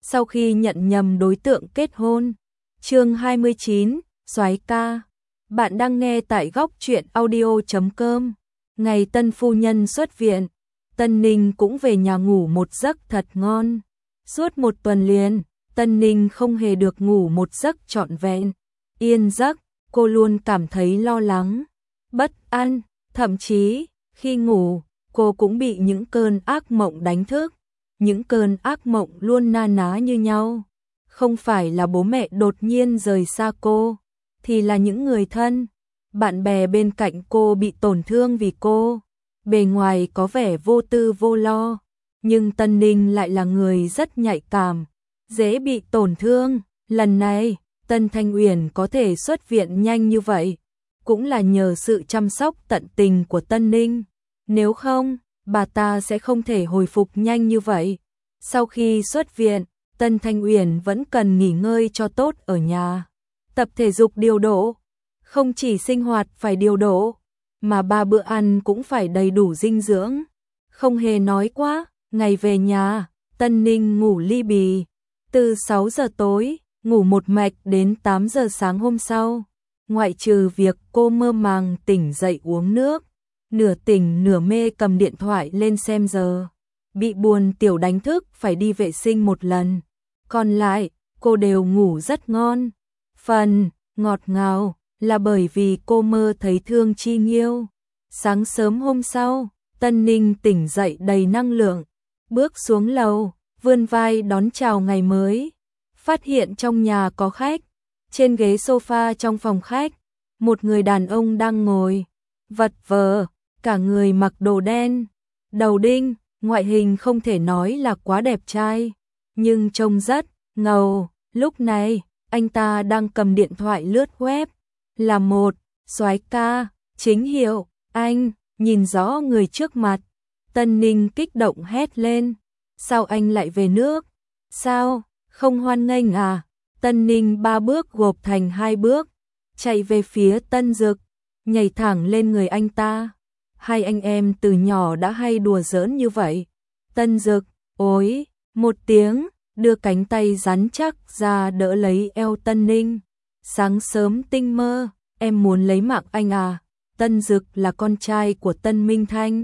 sau khi nhận nhầm đối tượng kết hôn. Chương 29, Soái ca. Bạn đang nghe tại góc truyện audio.com. Ngày tân phu nhân xuất viện, Tân Ninh cũng về nhà ngủ một giấc thật ngon. Suốt một tuần liền, Tân Ninh không hề được ngủ một giấc trọn vẹn. Yên giấc, cô luôn cảm thấy lo lắng, bất an, thậm chí khi ngủ, cô cũng bị những cơn ác mộng đánh thức. Những cơn ác mộng luôn na ná như nhau. Không phải là bố mẹ đột nhiên rời xa cô, thì là những người thân, bạn bè bên cạnh cô bị tổn thương vì cô. Bề ngoài có vẻ vô tư vô lo, nhưng Tân Ninh lại là người rất nhạy cảm, dễ bị tổn thương. Lần này, Tân Thanh Uyển có thể xuất viện nhanh như vậy, cũng là nhờ sự chăm sóc tận tình của Tân Ninh. Nếu không, bà ta sẽ không thể hồi phục nhanh như vậy. Sau khi xuất viện, Tân Thanh Uyển vẫn cần nghỉ ngơi cho tốt ở nhà. Tập thể dục điều độ, không chỉ sinh hoạt phải điều độ, mà 3 bữa ăn cũng phải đầy đủ dinh dưỡng. Không hề nói quá, ngày về nhà, Tân Ninh ngủ li bì. Từ 6 giờ tối, ngủ một mạch đến 8 giờ sáng hôm sau. Ngoại trừ việc cô mơ màng tỉnh dậy uống nước, nửa tỉnh nửa mê cầm điện thoại lên xem giờ, bị buồn tiểu đánh thức phải đi vệ sinh một lần. Còn lại, cô đều ngủ rất ngon. Phần ngọt ngào là bởi vì cô mơ thấy Thương Chi Nghiêu. Sáng sớm hôm sau, Tân Ninh tỉnh dậy đầy năng lượng, bước xuống lầu, vươn vai đón chào ngày mới. Phát hiện trong nhà có khách. Trên ghế sofa trong phòng khách, một người đàn ông đang ngồi, vật vờ, cả người mặc đồ đen, đầu đinh, ngoại hình không thể nói là quá đẹp trai, nhưng trông rất ngầu. Lúc này, anh ta đang cầm điện thoại lướt web, là một soái ca, chính hiệu. Anh nhìn rõ người trước mặt, Tân Ninh kích động hét lên, sao anh lại về nước? Sao, không hoan nghênh à? Tân Ninh 3 bước gộp thành 2 bước, chạy về phía Tân Dực, nhảy thẳng lên người anh ta. Hai anh em từ nhỏ đã hay đùa giỡn như vậy. Tân Dực, ối, một tiếng, đưa cánh tay rắn chắc ra đỡ lấy eo Tân Ninh. Sáng sớm tinh mơ, em muốn lấy mạng anh à? Tân Dực là con trai của Tân Minh Thanh,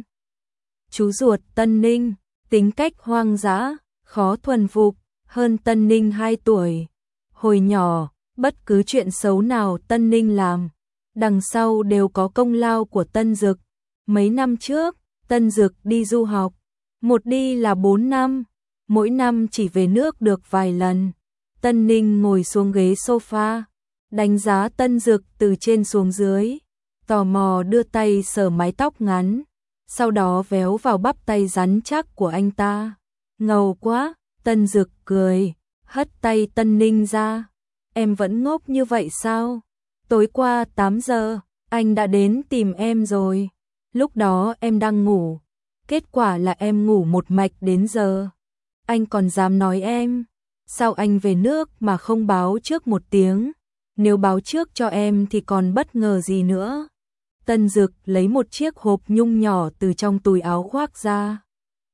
chú ruột Tân Ninh, tính cách hoang dã, khó thuần phục, hơn Tân Ninh 2 tuổi. Hồi nhỏ, bất cứ chuyện xấu nào Tân Ninh làm, đằng sau đều có công lao của Tân Dực. Mấy năm trước, Tân Dực đi du học, một đi là 4 năm, mỗi năm chỉ về nước được vài lần. Tân Ninh ngồi xuống ghế sofa, đánh giá Tân Dực từ trên xuống dưới, tò mò đưa tay sờ mái tóc ngắn, sau đó véo vào bắp tay rắn chắc của anh ta. Ngầu quá, Tân Dực cười, hất tay Tân Ninh ra. Em vẫn ngốc như vậy sao? Tối qua 8 giờ, anh đã đến tìm em rồi. Lúc đó em đang ngủ, kết quả là em ngủ một mạch đến giờ. Anh còn dám nói em, sao anh về nước mà không báo trước một tiếng? Nếu báo trước cho em thì còn bất ngờ gì nữa. Tân Dực lấy một chiếc hộp nhung nhỏ từ trong túi áo khoác ra.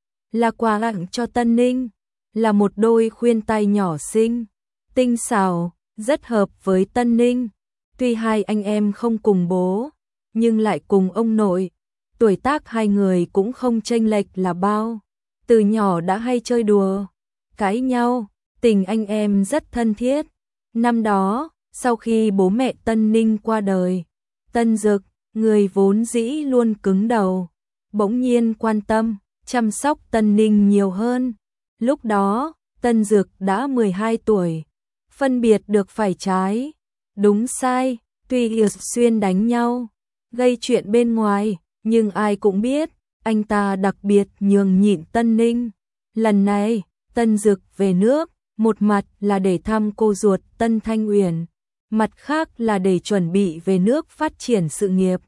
Là quà tặng cho Tân Ninh, là một đôi khuyên tai nhỏ xinh, tinh xảo, rất hợp với Tân Ninh. Tuy hai anh em không cùng bố, nhưng lại cùng ông nội. Tuổi tác hai người cũng không chênh lệch là bao. Từ nhỏ đã hay chơi đùa, cãi nhau, tình anh em rất thân thiết. Năm đó, sau khi bố mẹ Tân Ninh qua đời, Tân Dực, người vốn dĩ luôn cứng đầu, bỗng nhiên quan tâm, chăm sóc Tân Ninh nhiều hơn. Lúc đó, Tân Dực đã 12 tuổi, phân biệt được phải trái, đúng sai, tuy xuyên đánh nhau, gây chuyện bên ngoài, nhưng ai cũng biết, anh ta đặc biệt nhường nhịn Tân Ninh. Lần này, Tân Dực về nước, một mặt là để thăm cô ruột Tân Thanh Uyển, mặt khác là để chuẩn bị về nước phát triển sự nghiệp.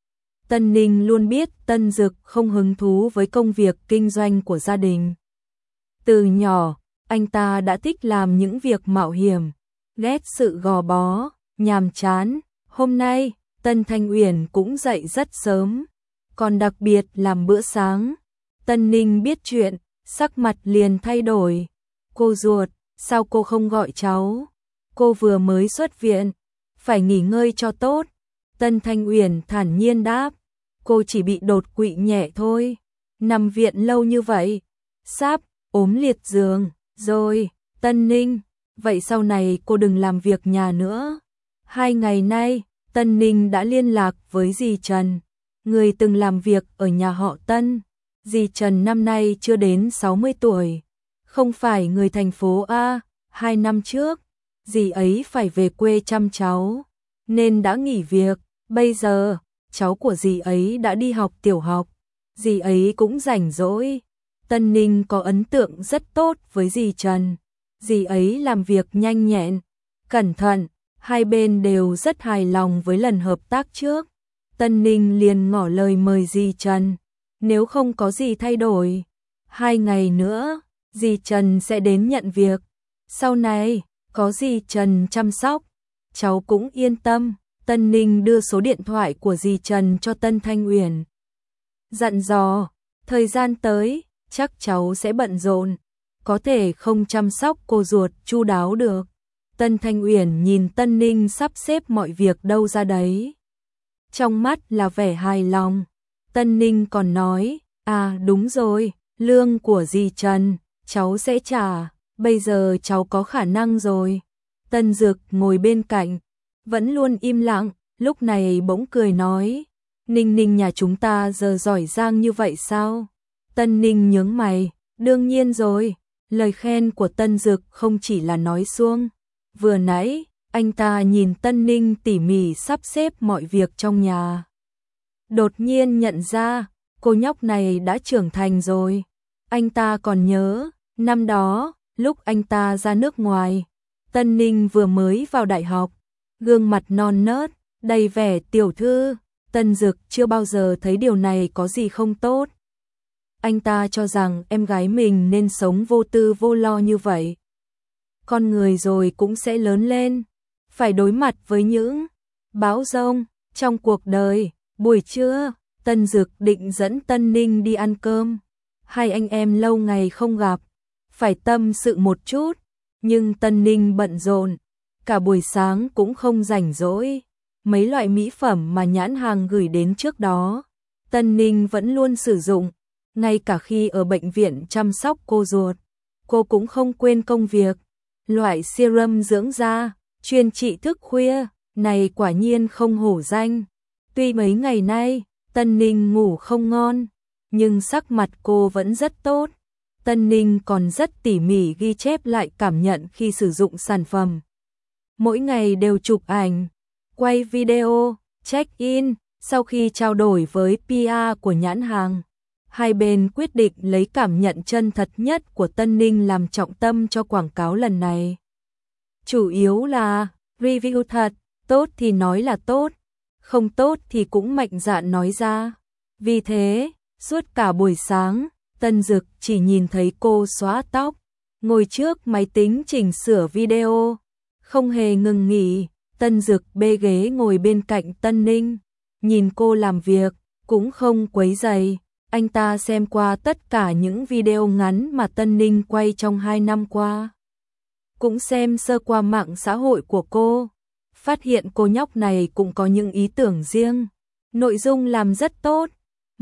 Tân Ninh luôn biết Tân Dực không hứng thú với công việc kinh doanh của gia đình. Từ nhỏ, anh ta đã thích làm những việc mạo hiểm, ghét sự gò bó, nhàm chán. Hôm nay, Tân Thanh Uyển cũng dậy rất sớm, còn đặc biệt làm bữa sáng. Tân Ninh biết chuyện, sắc mặt liền thay đổi. Cô ruột, sao cô không gọi cháu? Cô vừa mới xuất viện, phải nghỉ ngơi cho tốt. Tân Thanh Uyển thản nhiên đáp, cô chỉ bị đột quỵ nhẹ thôi. Nằm viện lâu như vậy, sắp ốm liệt giường rồi. Tân Ninh, vậy sau này cô đừng làm việc nhà nữa. 2 ngày nay, Tân Ninh đã liên lạc với dì Trần, người từng làm việc ở nhà họ Tân. Dì Trần năm nay chưa đến 60 tuổi, không phải người thành phố A. 2 năm trước, dì ấy phải về quê chăm cháu, nên đã nghỉ việc. Bây giờ, cháu của dì ấy đã đi học tiểu học, dì ấy cũng rảnh rỗi. Tân Ninh có ấn tượng rất tốt với dì Trần. Dì ấy làm việc nhanh nhẹn, cẩn thận, hai bên đều rất hài lòng với lần hợp tác trước. Tân Ninh liền ngỏ lời mời dì Trần, nếu không có gì thay đổi, 2 ngày nữa, dì Trần sẽ đến nhận việc. Sau này, có dì Trần chăm sóc, cháu cũng yên tâm. Tân Ninh đưa số điện thoại của dì Trần cho Tân Thanh Uyển, dặn dò, thời gian tới, chắc cháu sẽ bận rộn, có thể không chăm sóc cô ruột chu đáo được. Tân Thanh Uyển nhìn Tân Ninh sắp xếp mọi việc đâu ra đấy, trong mắt là vẻ hài lòng. Tân Ninh còn nói, à đúng rồi, lương của dì Trần, cháu sẽ trả, bây giờ cháu có khả năng rồi. Tân Dực ngồi bên cạnh, vẫn luôn im lặng, lúc này bỗng cười nói, Ninh Ninh nhà chúng ta giờ giỏi giang như vậy sao? Tân Ninh nhướng mày, đương nhiên rồi, lời khen của Tân Dực không chỉ là nói suông. Vừa nãy, anh ta nhìn Tân Ninh tỉ mỉ sắp xếp mọi việc trong nhà, đột nhiên nhận ra, cô nhóc này đã trưởng thành rồi. Anh ta còn nhớ, năm đó, lúc anh ta ra nước ngoài, Tân Ninh vừa mới vào đại học, gương mặt non nớt, đầy vẻ tiểu thư. Tân Dực chưa bao giờ thấy điều này có gì không tốt. Anh ta cho rằng em gái mình nên sống vô tư vô lo như vậy. Con người rồi cũng sẽ lớn lên, phải đối mặt với những bão giông trong cuộc đời. Buổi trưa, Tân Dực định dẫn Tân Ninh đi ăn cơm. Hai anh em lâu ngày không gặp, phải tâm sự một chút, nhưng Tân Ninh bận rộn, cả buổi sáng cũng không rảnh rỗi. Mấy loại mỹ phẩm mà nhãn hàng gửi đến trước đó, Tân Ninh vẫn luôn sử dụng, ngay cả khi ở bệnh viện chăm sóc cô ruột, cô cũng không quên công việc. Loại serum dưỡng da, chuyên trị thức khuya, này quả nhiên không hổ danh. Tuy mấy ngày nay, Tân Ninh ngủ không ngon, nhưng sắc mặt cô vẫn rất tốt. Tân Ninh còn rất tỉ mỉ ghi chép lại cảm nhận khi sử dụng sản phẩm. Mỗi ngày đều chụp ảnh, quay video, check-in. Sau khi trao đổi với PR của nhãn hàng, hai bên quyết định lấy cảm nhận chân thật nhất của Tân Ninh làm trọng tâm cho quảng cáo lần này. Chủ yếu là review thật, tốt thì nói là tốt, không tốt thì cũng mạnh dạn nói ra. Vì thế, suốt cả buổi sáng, Tân Dực chỉ nhìn thấy cô xóa tóc, ngồi trước máy tính chỉnh sửa video, không hề ngừng nghỉ. Tân Dực bê ghế ngồi bên cạnh Tân Ninh, nhìn cô làm việc, cũng không quấy rầy. Anh ta xem qua tất cả những video ngắn mà Tân Ninh quay trong 2 năm qua, cũng xem sơ qua mạng xã hội của cô, phát hiện cô nhóc này cũng có những ý tưởng riêng, nội dung làm rất tốt.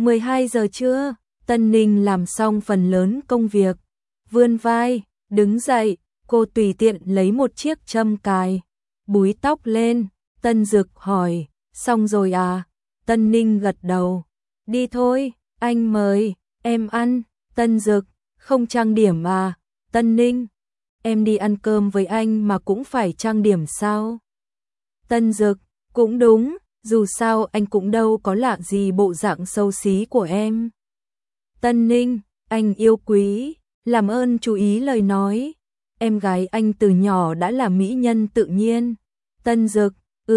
12 giờ trưa, Tân Ninh làm xong phần lớn công việc, vươn vai, đứng dậy, cô tùy tiện lấy một chiếc châm cài, búi tóc lên. Tân Dực hỏi, xong rồi à? Tân Ninh gật đầu, đi thôi, anh mời, em ăn. Tân Dực, không trang điểm à? Tân Ninh, em đi ăn cơm với anh mà cũng phải trang điểm sao? Tân Dực, cũng đúng, dù sao anh cũng đâu có lạ gì bộ dạng xấu xí của em. Tân Ninh, anh yêu quý, làm ơn chú ý lời nói, em gái anh từ nhỏ đã là mỹ nhân tự nhiên. Tân Dực,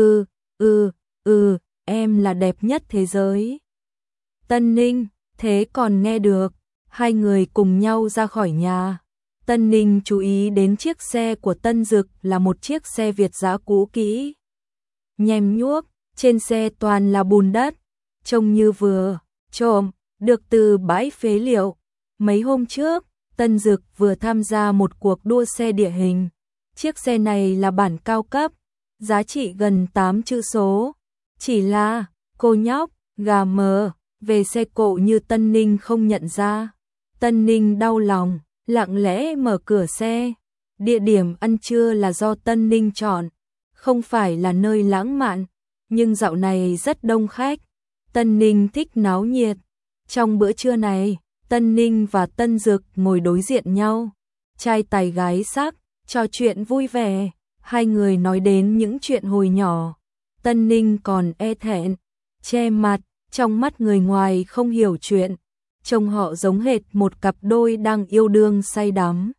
em là đẹp nhất thế giới. Tân Ninh, thế còn nghe được. Hai người cùng nhau ra khỏi nhà. Tân Ninh chú ý đến chiếc xe của Tân Dực là một chiếc xe Việt dã cũ kỹ, nhem nhuốc, trên xe toàn là bùn đất, trông như vừa trộm được từ bãi phế liệu. Mấy hôm trước, Tân Dực vừa tham gia một cuộc đua xe địa hình. Chiếc xe này là bản cao cấp, giá trị gần 8 chữ số. Chỉ là, cô nhóc, gà mờ, về xe cộ như Tân Ninh không nhận ra. Tân Ninh đau lòng, lặng lẽ mở cửa xe. Địa điểm ăn trưa là do Tân Ninh chọn, không phải là nơi lãng mạn, nhưng dạo này rất đông khách. Tân Ninh thích náo nhiệt. Trong bữa trưa này, Tân Ninh và Tân Dực ngồi đối diện nhau, trai tài gái sắc, trò chuyện vui vẻ, hai người nói đến những chuyện hồi nhỏ. Tân Ninh còn e thẹn, che mặt, trong mắt người ngoài không hiểu chuyện, trông họ giống hệt một cặp đôi đang yêu đương say đắm.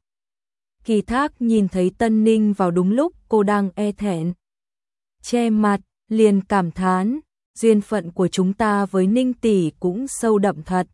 Kỳ Thác nhìn thấy Tân Ninh vào đúng lúc cô đang e thẹn, che mặt, liền cảm thán, duyên phận của chúng ta với Ninh tỷ cũng sâu đậm thật.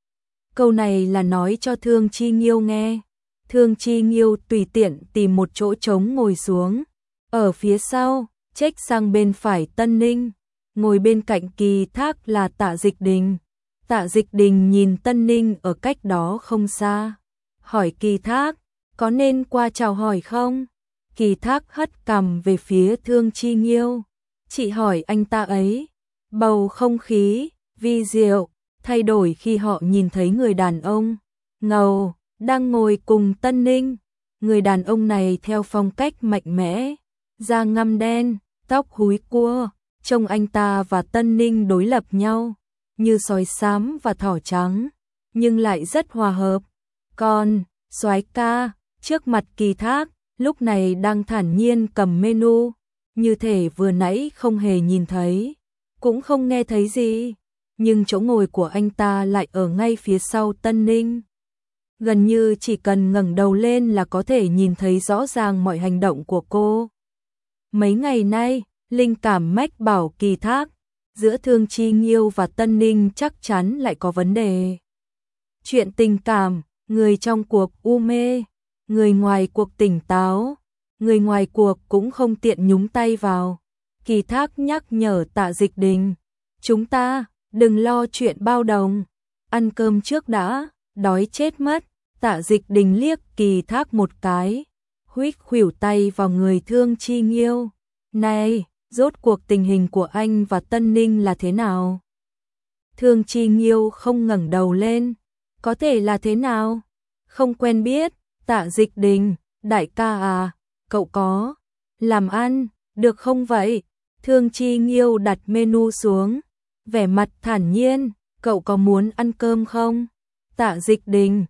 Câu này là nói cho Thương Chi Nghiêu nghe. Thương Chi Nghiêu tùy tiện tìm một chỗ trống ngồi xuống. Ở phía sau, chếch sang bên phải Tân Ninh, ngồi bên cạnh Kỳ Thác là Tạ Dịch Đình. Tạ Dịch Đình nhìn Tân Ninh ở cách đó không xa, hỏi Kỳ Thác, có nên qua chào hỏi không? Kỳ Thác hất cằm về phía Thương Chi Nghiêu, chị hỏi anh ta ấy. Bầu không khí vi diệu thay đổi khi họ nhìn thấy người đàn ông ngầu đang ngồi cùng Tân Ninh. Người đàn ông này theo phong cách mạnh mẽ, da ngăm đen, tóc húi cua, trông anh ta và Tân Ninh đối lập nhau, như sói xám và thỏ trắng, nhưng lại rất hòa hợp. Còn soái ca trước mặt Kỳ Thác lúc này đang thản nhiên cầm menu, như thể vừa nãy không hề nhìn thấy, cũng không nghe thấy gì, nhưng chỗ ngồi của anh ta lại ở ngay phía sau Tân Ninh. Gần như chỉ cần ngẩng đầu lên là có thể nhìn thấy rõ ràng mọi hành động của cô. Mấy ngày nay, linh cảm mách bảo Kỳ Thác, giữa Thương Chi Nghiêu và Tân Ninh chắc chắn lại có vấn đề. Chuyện tình cảm, người trong cuộc u mê, người ngoài cuộc tỉnh táo, người ngoài cuộc cũng không tiện nhúng tay vào. Kỳ Thác nhắc nhở Tạ Dịch Đình, chúng ta đừng lo chuyện bao đồng, ăn cơm trước đã, đói chết mất. Tạ Dịch Đình liếc Kỳ Thác một cái, huých khuỷu tay vào người Thương Chi Nghiêu. Này, rốt cuộc tình hình của anh và Tân Ninh là thế nào? Thương Chi Nghiêu không ngẩng đầu lên, có thể là thế nào? Không quen biết. Tạ Dịch Đình, đại ca à, cậu có làm ăn được không vậy? Thương Chi Nghiêu đặt menu xuống, vẻ mặt thản nhiên, cậu có muốn ăn cơm không? Tạ Dịch Đình,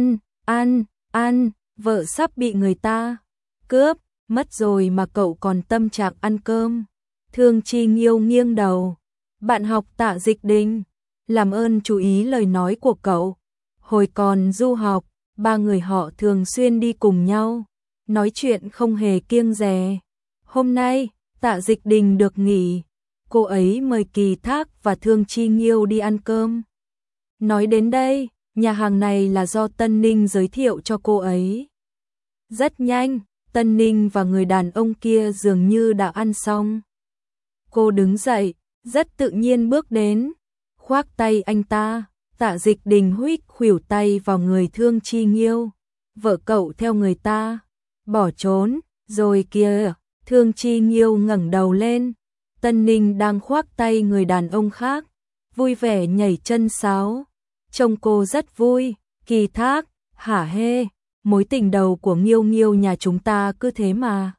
ăn, vợ sắp bị người ta cướp mất rồi mà cậu còn tâm trạng ăn cơm. Thương Chi Nghiêu nghiêng đầu, bạn học Tạ Dịch Đình, làm ơn chú ý lời nói của cậu. Hồi còn du học, ba người họ thường xuyên đi cùng nhau, nói chuyện không hề kiêng dè. Hôm nay, Tạ Dịch Đình được nghỉ, cô ấy mời Kỳ Thác và Thương Chi Nghiêu đi ăn cơm. Nói đến đây, nhà hàng này là do Tân Ninh giới thiệu cho cô ấy. Rất nhanh, Tân Ninh và người đàn ông kia dường như đã ăn xong. Cô đứng dậy, rất tự nhiên bước đến, khoác tay anh ta. Tạ Dịch Đình huých khuỷu tay vào người Thương Chi Nghiêu. Vợ cậu theo người ta bỏ trốn rồi kìa. Thương Chi Nghiêu ngẩng đầu lên, Tân Ninh đang khoác tay người đàn ông khác, vui vẻ nhảy chân sáo. Trông cô rất vui. Kỳ Thác, hả hê, mối tình đầu của Nghiêu Nghiêu nhà chúng ta cứ thế mà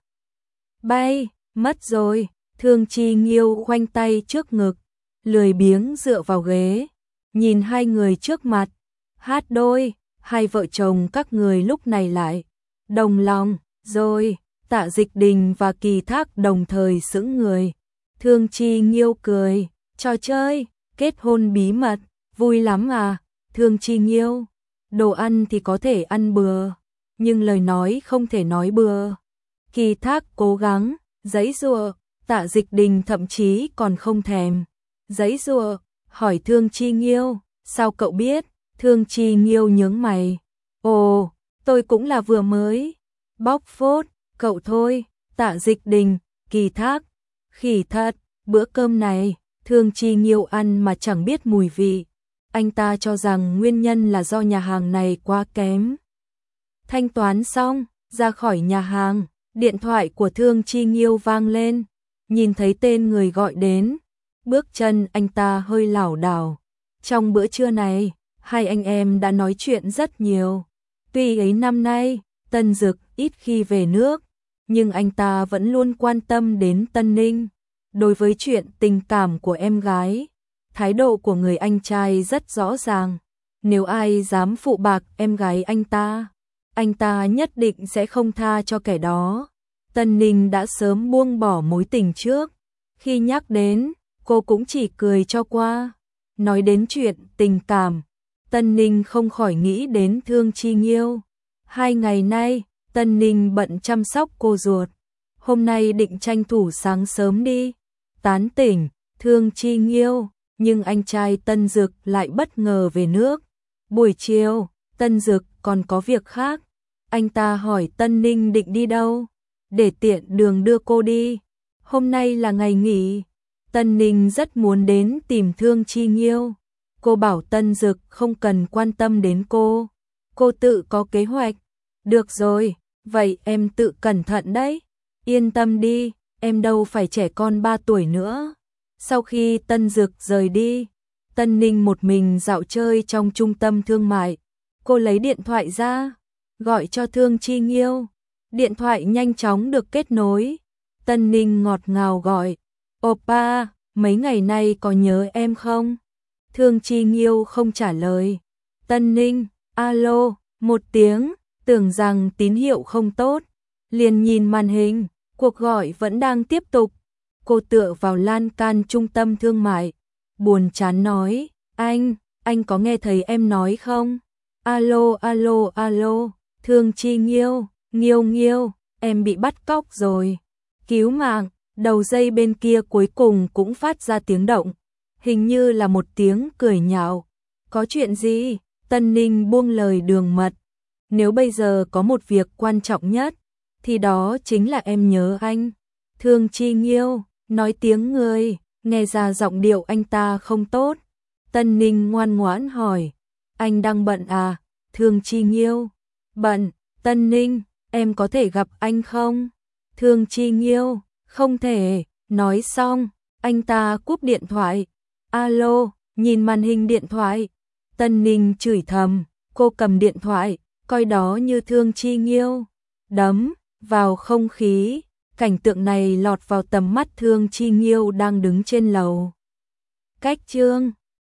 bay mất rồi. Thương Chi Nghiêu khoanh tay trước ngực, lười biếng dựa vào ghế, nhìn hai người trước mặt. Hát đôi, hai vợ chồng các người lúc này lại đồng lòng rồi. Tạ Dịch Đình và Kỳ Thác đồng thời sững người. Thương Chi Nghiêu cười, trò chơi kết hôn bí mật, vui lắm à? Thương Chi Nghiêu, đồ ăn thì có thể ăn bừa, nhưng lời nói không thể nói bừa. Kỳ Thác cố gắng giãy giụa, Tạ Dịch Đình thậm chí còn không thèm giãy giụa, hỏi Thương Chi Nghiêu, sao cậu biết? Thương Chi Nghiêu nhướng mày, ồ, tôi cũng là vừa mới bóc phốt cậu thôi. Tạ Dịch Đình, Kỳ Thác, khỉ thật, bữa cơm này Thương Chi Nghiêu ăn mà chẳng biết mùi vị. Anh ta cho rằng nguyên nhân là do nhà hàng này quá kém. Thanh toán xong, ra khỏi nhà hàng, điện thoại của Thương Chi Nghiêu vang lên, nhìn thấy tên người gọi đến, bước chân anh ta hơi lảo đảo. Trong bữa trưa này, hai anh em đã nói chuyện rất nhiều. Tuy ấy năm nay, Tân Dực ít khi về nước, nhưng anh ta vẫn luôn quan tâm đến Tân Ninh. Đối với chuyện tình cảm của em gái, thái độ của người anh trai rất rõ ràng. Nếu ai dám phụ bạc em gái anh ta nhất định sẽ không tha cho kẻ đó. Tân Ninh đã sớm buông bỏ mối tình trước. Khi nhắc đến, cô cũng chỉ cười cho qua. Nói đến chuyện tình cảm, Tân Ninh không khỏi nghĩ đến Thương Chi Nghiêu. 2 ngày nay, Tân Ninh bận chăm sóc cô ruột. Hôm nay định tranh thủ sáng sớm đi tán tỉnh Thương Chi Nghiêu, nhưng anh trai Tân Dực lại bất ngờ về nước. Buổi chiều, Tân Dực còn có việc khác. Anh ta hỏi Tân Ninh định đi đâu, để tiện đường đưa cô đi. Hôm nay là ngày nghỉ. Tân Ninh rất muốn đến tìm Thương Chi Nghiêu. Cô bảo Tân Dực không cần quan tâm đến cô. Cô tự có kế hoạch. Được rồi, vậy em tự cẩn thận đấy. Yên tâm đi, em đâu phải trẻ con 3 tuổi nữa. Sau khi Tân Dực rời đi, Tân Ninh một mình dạo chơi trong trung tâm thương mại. Cô lấy điện thoại ra, gọi cho Thương Chi Nghiêu. Điện thoại nhanh chóng được kết nối. Tân Ninh ngọt ngào gọi, "Oppa, mấy ngày nay có nhớ em không?" Thương Chi Nghiêu không trả lời. Tân Ninh, "Alo", một tiếng, tưởng rằng tín hiệu không tốt, liền nhìn màn hình, cuộc gọi vẫn đang tiếp tục. Cô tựa vào lan can trung tâm thương mại, buồn chán nói, anh có nghe thấy em nói không? Alo, alo, alo, Thương Chi Nghiêu, Nghiêu, em bị bắt cóc rồi. Cứu mạng." Đầu dây bên kia cuối cùng cũng phát ra tiếng động, hình như là một tiếng cười nhạo. "Có chuyện gì?" Tân Ninh buông lời đường mật. "Nếu bây giờ có một việc quan trọng nhất, thì đó chính là em nhớ anh." Thương Chi Nghiêu nói tiếng người, nghe ra giọng điệu anh ta không tốt. Tân Ninh ngoan ngoãn hỏi, "Anh đang bận à?" Thương Chi Nghiêu, "Bận." Tân Ninh, "Em có thể gặp anh không?" Thương Chi Nghiêu, "Không thể." Nói xong, anh ta cúp điện thoại. Alo, nhìn màn hình điện thoại. Tân Ninh chửi thầm, cô cầm điện thoại, coi đó như Thương Chi Nghiêu. Đấm vào không khí, cảnh tượng này lọt vào tầm mắt Thương Chi Nghiêu đang đứng trên lầu. Cách chương